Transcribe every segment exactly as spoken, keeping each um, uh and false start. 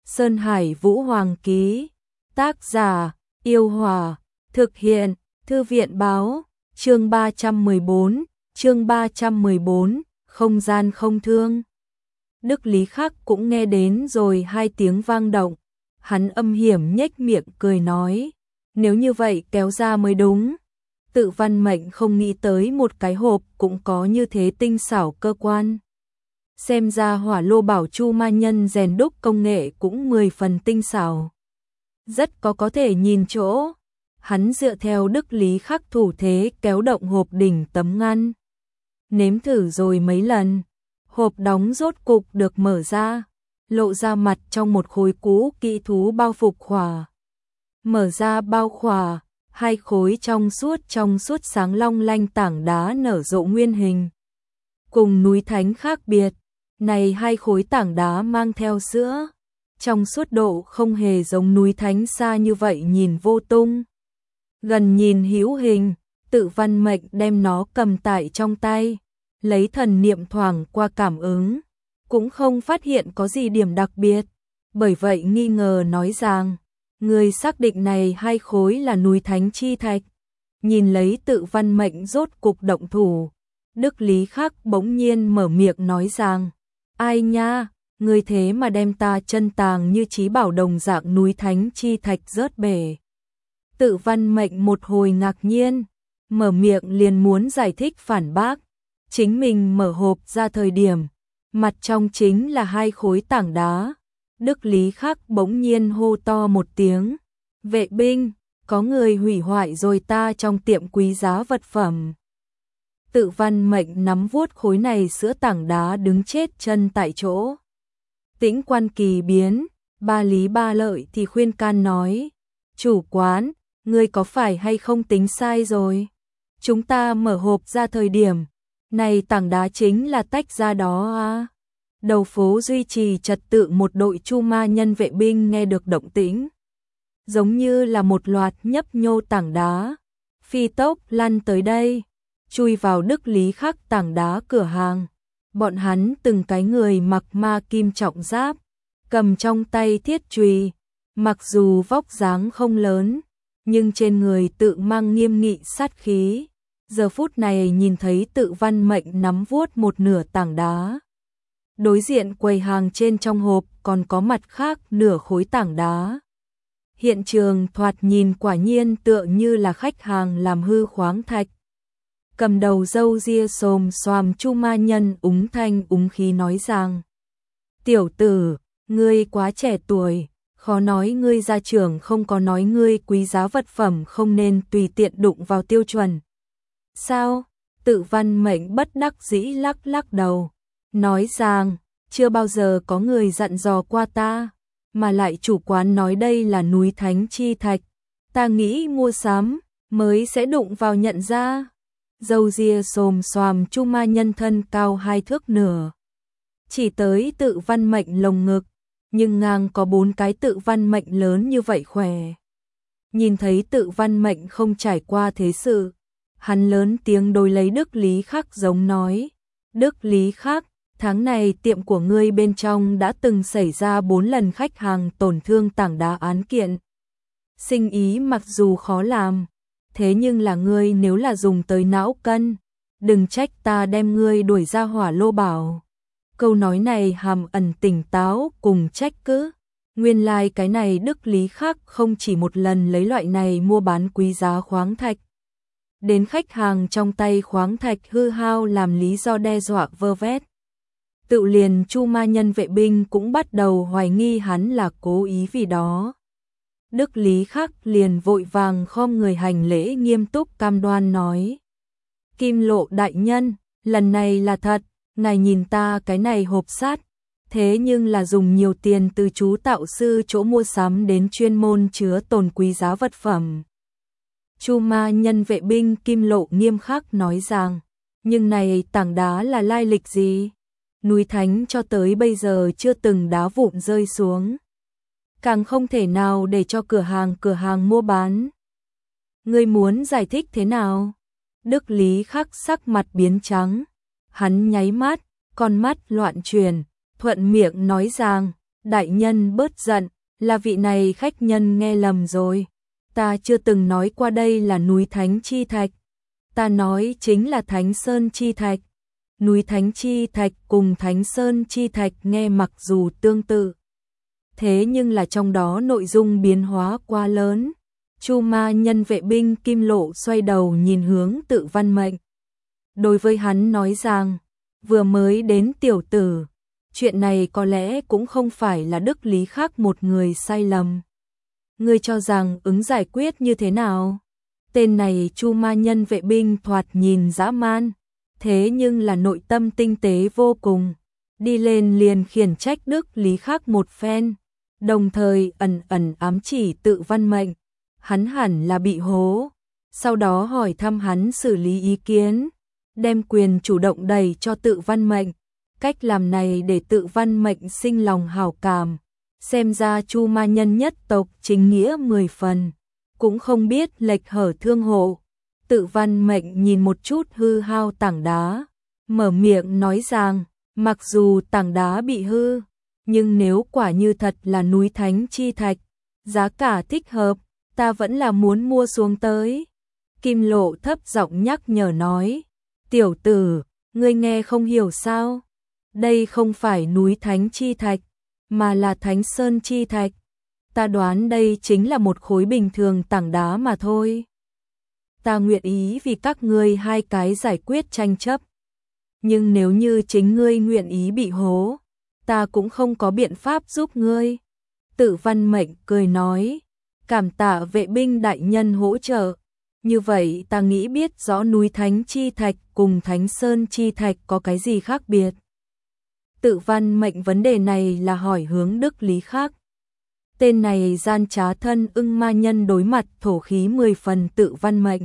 Sơn Hải Vũ Hoàng ký. Tác giả: Yêu Hòa. Thực hiện: Thư viện báo. Chương ba trăm mười bốn, chương ba trăm mười bốn, không gian không thương. Đức Lý Khắc cũng nghe đến rồi hai tiếng vang động. Hắn âm hiểm nhếch miệng cười nói, nếu như vậy kéo ra mới đúng. Tự Văn Mệnh không nghĩ tới một cái hộp cũng có như thế tinh xảo cơ quan. Xem ra Hỏa Lô Bảo Chu ma nhân rèn đúc công nghệ cũng mười phần tinh xảo. Rất có có thể nhìn chỗ. Hắn dựa theo Đức Lý Khắc thủ thế kéo động hộp đỉnh tấm ngăn. Nếm thử rồi mấy lần, hộp đóng rốt cục được mở ra, lộ ra mặt trong một khối cũ kỹ thú bao phục khỏa. Mở ra bao khỏa, hai khối trong suốt trong suốt sáng long lanh tảng đá nở rộ nguyên hình. Cùng núi thánh khác biệt, này hai khối tảng đá mang theo sữa, trong suốt độ không hề giống núi thánh xa như vậy nhìn vô tung. Gần nhìn hữu hình, Tự Văn Mệnh đem nó cầm tại trong tay, lấy thần niệm thoảng qua cảm ứng, cũng không phát hiện có gì điểm đặc biệt, bởi vậy nghi ngờ nói rằng, người xác định này hai khối là núi thánh chi thạch. Nhìn lấy Tự Văn Mệnh rốt cục động thủ, Đức Lý Khắc bỗng nhiên mở miệng nói rằng, ai nha, người thế mà đem ta chân tàng như trí bảo đồng dạng núi thánh chi thạch rớt bể. Tự Văn Mệnh một hồi ngạc nhiên, mở miệng liền muốn giải thích phản bác. Chính mình mở hộp ra thời điểm, mặt trong chính là hai khối tảng đá. Đức Lý Khắc bỗng nhiên hô to một tiếng, vệ binh, có người hủy hoại rồi ta trong tiệm quý giá vật phẩm. Tự Văn Mệnh nắm vuốt khối này sữa tảng đá đứng chết chân tại chỗ. Tĩnh Quan kỳ biến, ba lý ba lợi thì khuyên can nói, chủ quán, ngươi có phải hay không tính sai rồi? Chúng ta mở hộp ra thời điểm, này tảng đá chính là tách ra đó à? Đầu phố duy trì trật tự một đội chu ma nhân vệ binh nghe được động tĩnh, giống như là một loạt nhấp nhô tảng đá, phi tốc lăn tới đây, chui vào Đức Lý Khắc tảng đá cửa hàng. Bọn hắn từng cái người mặc ma kim trọng giáp, cầm trong tay thiết chùy, mặc dù vóc dáng không lớn, nhưng trên người tự mang nghiêm nghị sát khí. Giờ phút này nhìn thấy Tự Văn Mệnh nắm vuốt một nửa tảng đá. Đối diện quầy hàng trên trong hộp còn có mặt khác nửa khối tảng đá. Hiện trường thoạt nhìn quả nhiên tựa như là khách hàng làm hư khoáng thạch. Cầm đầu râu ria xồm xoàm chu ma nhân úng thanh úng khí nói rằng, tiểu tử, ngươi quá trẻ tuổi, khó nói ngươi gia trưởng không có nói ngươi quý giá vật phẩm không nên tùy tiện đụng vào tiêu chuẩn. Sao? Tự Văn Mệnh bất đắc dĩ lắc lắc đầu, nói rằng, chưa bao giờ có người dặn dò qua ta, mà lại chủ quán nói đây là núi thánh chi thạch, ta nghĩ mua sắm mới sẽ đụng vào nhận ra. Dâu ria xồm xoàm chu ma nhân thân cao hai thước nửa, chỉ tới Tự Văn Mệnh lồng ngực, nhưng ngang có bốn cái Tự Văn Mệnh lớn như vậy khỏe. Nhìn thấy Tự Văn Mệnh không trải qua thế sự, hắn lớn tiếng đối lấy Đức Lý Khắc giống nói, Đức Lý Khắc, tháng này tiệm của ngươi bên trong đã từng xảy ra bốn lần khách hàng tổn thương tảng đá án kiện. Sinh ý mặc dù khó làm, thế nhưng là ngươi nếu là dùng tới não cân, đừng trách ta đem ngươi đuổi ra Hỏa Lô Bảo. Câu nói này hàm ẩn tỉnh táo cùng trách cứ. Nguyên lai like cái này Đức Lý Khắc không chỉ một lần lấy loại này mua bán quý giá khoáng thạch. Đến khách hàng trong tay khoáng thạch hư hao làm lý do đe dọa vơ vét. Tự liền chu ma nhân vệ binh cũng bắt đầu hoài nghi hắn là cố ý vì đó. Đức Lý Khắc liền vội vàng khom người hành lễ nghiêm túc cam đoan nói, Kim Lộ đại nhân, lần này là thật, ngài nhìn ta cái này hộp sắt, thế nhưng là dùng nhiều tiền từ chú tạo sư chỗ mua sắm đến chuyên môn chứa tồn quý giá vật phẩm. Chu ma nhân vệ binh Kim Lộ nghiêm khắc nói rằng, nhưng này tảng đá là lai lịch gì? Núi thánh cho tới bây giờ chưa từng đá vụn rơi xuống, càng không thể nào để cho cửa hàng cửa hàng mua bán. Ngươi muốn giải thích thế nào? Đức Lý Khắc sắc mặt biến trắng, hắn nháy mắt, con mắt loạn chuyển, thuận miệng nói rằng, đại nhân bớt giận, là vị này khách nhân nghe lầm rồi. Ta chưa từng nói qua đây là núi Thánh Chi Thạch. Ta nói chính là Thánh Sơn Chi Thạch. Núi Thánh Chi Thạch cùng Thánh Sơn Chi Thạch nghe mặc dù tương tự, thế nhưng là trong đó nội dung biến hóa quá lớn. Chu ma nhân vệ binh Kim Lộ xoay đầu nhìn hướng Tự Văn Mệnh. Đối với hắn nói rằng, vừa mới đến tiểu tử, chuyện này có lẽ cũng không phải là Đức Lý Khắc một người sai lầm. Ngươi cho rằng ứng giải quyết như thế nào? Tên này Chu ma nhân vệ binh thoạt nhìn dã man, thế nhưng là nội tâm tinh tế vô cùng. Đi lên liền khiển trách Đức Lý Khắc một phen, đồng thời ẩn ẩn ám chỉ Tự Văn Mệnh. Hắn hẳn là bị hố, sau đó hỏi thăm hắn xử lý ý kiến, đem quyền chủ động đẩy cho Tự Văn Mệnh. Cách làm này để Tự Văn Mệnh sinh lòng hảo cảm, xem ra Chu ma nhân nhất tộc chính nghĩa mười phần, cũng không biết lệch hở thương hộ. Tự Văn Mệnh nhìn một chút hư hao tảng đá, mở miệng nói rằng, mặc dù tảng đá bị hư, nhưng nếu quả như thật là núi Thánh Chi Thạch, giá cả thích hợp, ta vẫn là muốn mua xuống tới. Kim Lộ thấp giọng nhắc nhở nói, tiểu tử, ngươi nghe không hiểu sao? Đây không phải núi Thánh Chi Thạch, mà là Thánh Sơn Chi Thạch. Ta đoán đây chính là một khối bình thường tảng đá mà thôi. Ta nguyện ý vì các ngươi hai cái giải quyết tranh chấp. Nhưng nếu như chính ngươi nguyện ý bị hố, ta cũng không có biện pháp giúp ngươi. Tự Văn Mệnh cười nói, cảm tạ vệ binh đại nhân hỗ trợ. Như vậy ta nghĩ biết rõ núi Thánh Chi Thạch cùng Thánh Sơn Chi Thạch có cái gì khác biệt. Tự Văn Mệnh vấn đề này là hỏi hướng Đức Lý Khắc. Tên này gian trá thân ưng ma nhân đối mặt thổ khí mười phần Tự Văn Mệnh.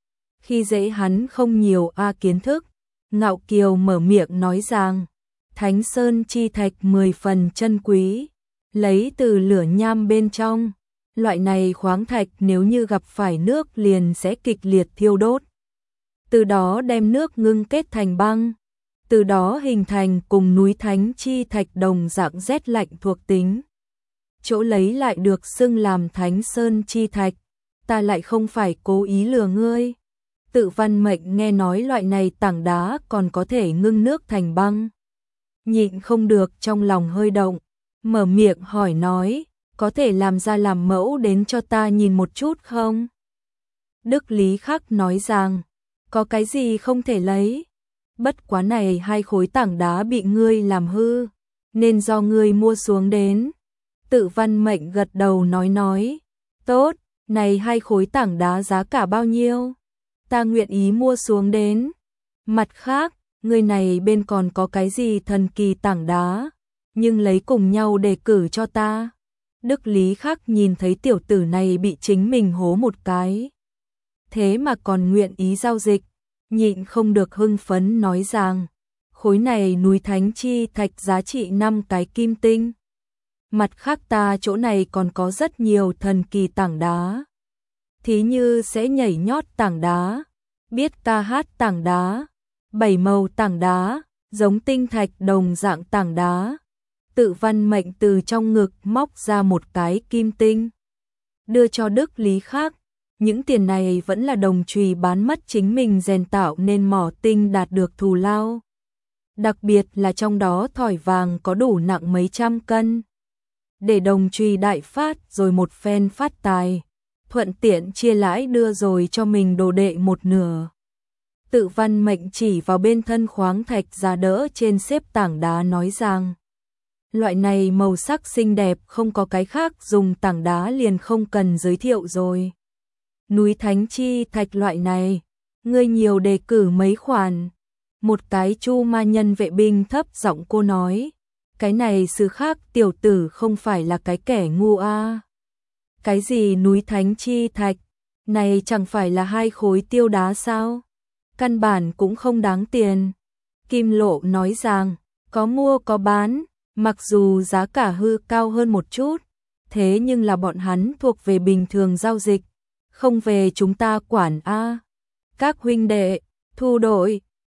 Khi dễ hắn không nhiều a kiến thức, ngạo kiều mở miệng nói rằng, Thánh Sơn Chi Thạch mười phần chân quý, lấy từ lửa nham bên trong. Loại này khoáng thạch nếu như gặp phải nước liền sẽ kịch liệt thiêu đốt. Từ đó đem nước ngưng kết thành băng. Từ đó hình thành cùng núi Thánh Chi Thạch đồng dạng rét lạnh thuộc tính. Chỗ lấy lại được xưng làm Thánh Sơn Chi Thạch. Ta lại không phải cố ý lừa ngươi. Tự Văn Mệnh nghe nói loại này tảng đá còn có thể ngưng nước thành băng, nhịn không được trong lòng hơi động, mở miệng hỏi nói, có thể làm ra làm mẫu đến cho ta nhìn một chút không? Đức Lý Khắc nói rằng, có cái gì không thể lấy? Bất quá này hai khối tảng đá bị ngươi làm hư, nên do ngươi mua xuống đến. Tự Văn Mệnh gật đầu nói nói, tốt, này hai khối tảng đá giá cả bao nhiêu? Ta nguyện ý mua xuống đến. Mặt khác, người này bên còn có cái gì thần kỳ tảng đá, nhưng lấy cùng nhau đề cử cho ta. Đức Lý Khắc nhìn thấy tiểu tử này bị chính mình hố một cái, thế mà còn nguyện ý giao dịch, nhịn không được hưng phấn nói rằng, khối này núi Thánh Chi Thạch giá trị năm cái kim tinh. Mặt khác ta chỗ này còn có rất nhiều thần kỳ tảng đá. Thí như sẽ nhảy nhót tảng đá, biết ca hát tảng đá, bảy màu tảng đá, giống tinh thạch đồng dạng tảng đá. Tự Văn Mệnh từ trong ngực móc ra một cái kim tinh, đưa cho Đức Lý Khắc. Những tiền này vẫn là đồng chùy bán mất chính mình rèn tạo nên mỏ tinh đạt được thù lao. Đặc biệt là trong đó thỏi vàng có đủ nặng mấy trăm cân. Để đồng chùy đại phát rồi một phen phát tài, thuận tiện chia lãi đưa rồi cho mình đồ đệ một nửa. Tự Văn Mệnh chỉ vào bên thân khoáng thạch giá đỡ trên xếp tảng đá nói rằng, loại này màu sắc xinh đẹp không có cái khác dùng tảng đá liền không cần giới thiệu rồi. Núi Thánh Chi Thạch loại này, ngươi nhiều đề cử mấy khoản. Một cái Chu ma nhân vệ binh thấp giọng cô nói, cái này sự khác tiểu tử không phải là cái kẻ ngu a. Cái gì núi Thánh Chi Thạch, này chẳng phải là hai khối tiêu đá sao? Căn bản cũng không đáng tiền. Kim Lộ nói rằng, có mua có bán, mặc dù giá cả hư cao hơn một chút, thế nhưng là bọn hắn thuộc về bình thường giao dịch, không về chúng ta quản a. Các huynh đệ, thu đội.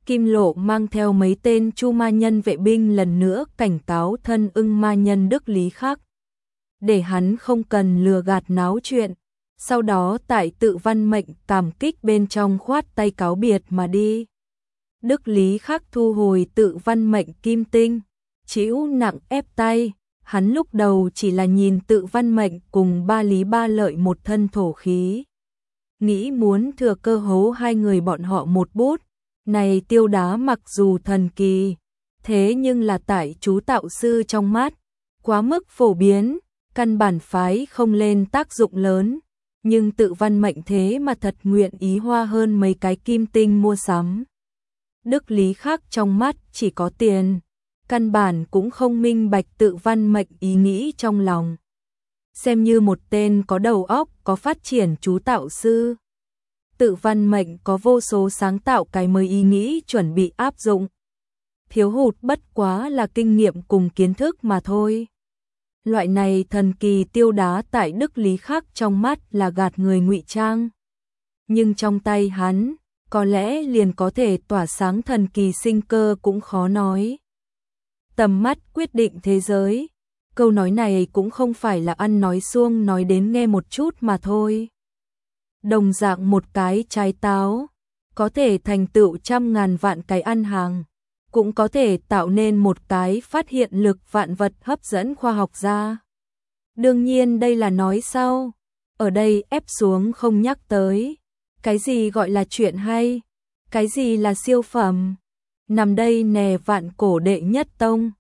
Kim Lộ mang theo mấy tên Chu ma nhân vệ binh lần nữa cảnh cáo thân ưng ma nhân Đức Lý Khắc, để hắn không cần lừa gạt náo chuyện. Sau đó tại Tự Văn Mệnh cảm kích bên trong khoát tay cáo biệt mà đi. Đức Lý Khắc thu hồi Tự Văn Mệnh kim tinh, chịu nặng ép tay. Hắn lúc đầu chỉ là nhìn Tự Văn Mệnh cùng Ba Lý Ba Lợi một thân thổ khí, nghĩ muốn thừa cơ hố hai người bọn họ một bút. Này Tiêu Đá mặc dù thần kỳ, thế nhưng là tại chú tạo sư trong mắt, quá mức phổ biến, căn bản phái không lên tác dụng lớn. Nhưng Tự Văn Mệnh thế mà thật nguyện ý hoa hơn mấy cái kim tinh mua sắm. Đức Lý Khắc trong mắt chỉ có tiền, căn bản cũng không minh bạch Tự Văn Mệnh ý nghĩ trong lòng. Xem như một tên có đầu óc, có phát triển chú tạo sư, Tự Văn Mệnh có vô số sáng tạo cái mới ý nghĩ chuẩn bị áp dụng. Thiếu hụt bất quá là kinh nghiệm cùng kiến thức mà thôi. Loại này thần kỳ Tiêu Đá tại Đức Lý Khắc trong mắt là gạt người ngụy trang. Nhưng trong tay hắn, có lẽ liền có thể tỏa sáng thần kỳ sinh cơ cũng khó nói. Tầm mắt quyết định thế giới. Câu nói này cũng không phải là ăn nói suông nói đến nghe một chút mà thôi. Đồng dạng một cái trái táo, có thể thành tựu trăm ngàn vạn cái ăn hàng, cũng có thể tạo nên một cái phát hiện lực vạn vật hấp dẫn khoa học gia. Đương nhiên đây là nói sau, ở đây ép xuống không nhắc tới. Cái gì gọi là chuyện hay, cái gì là siêu phẩm, nằm đây nè vạn cổ đệ nhất tông.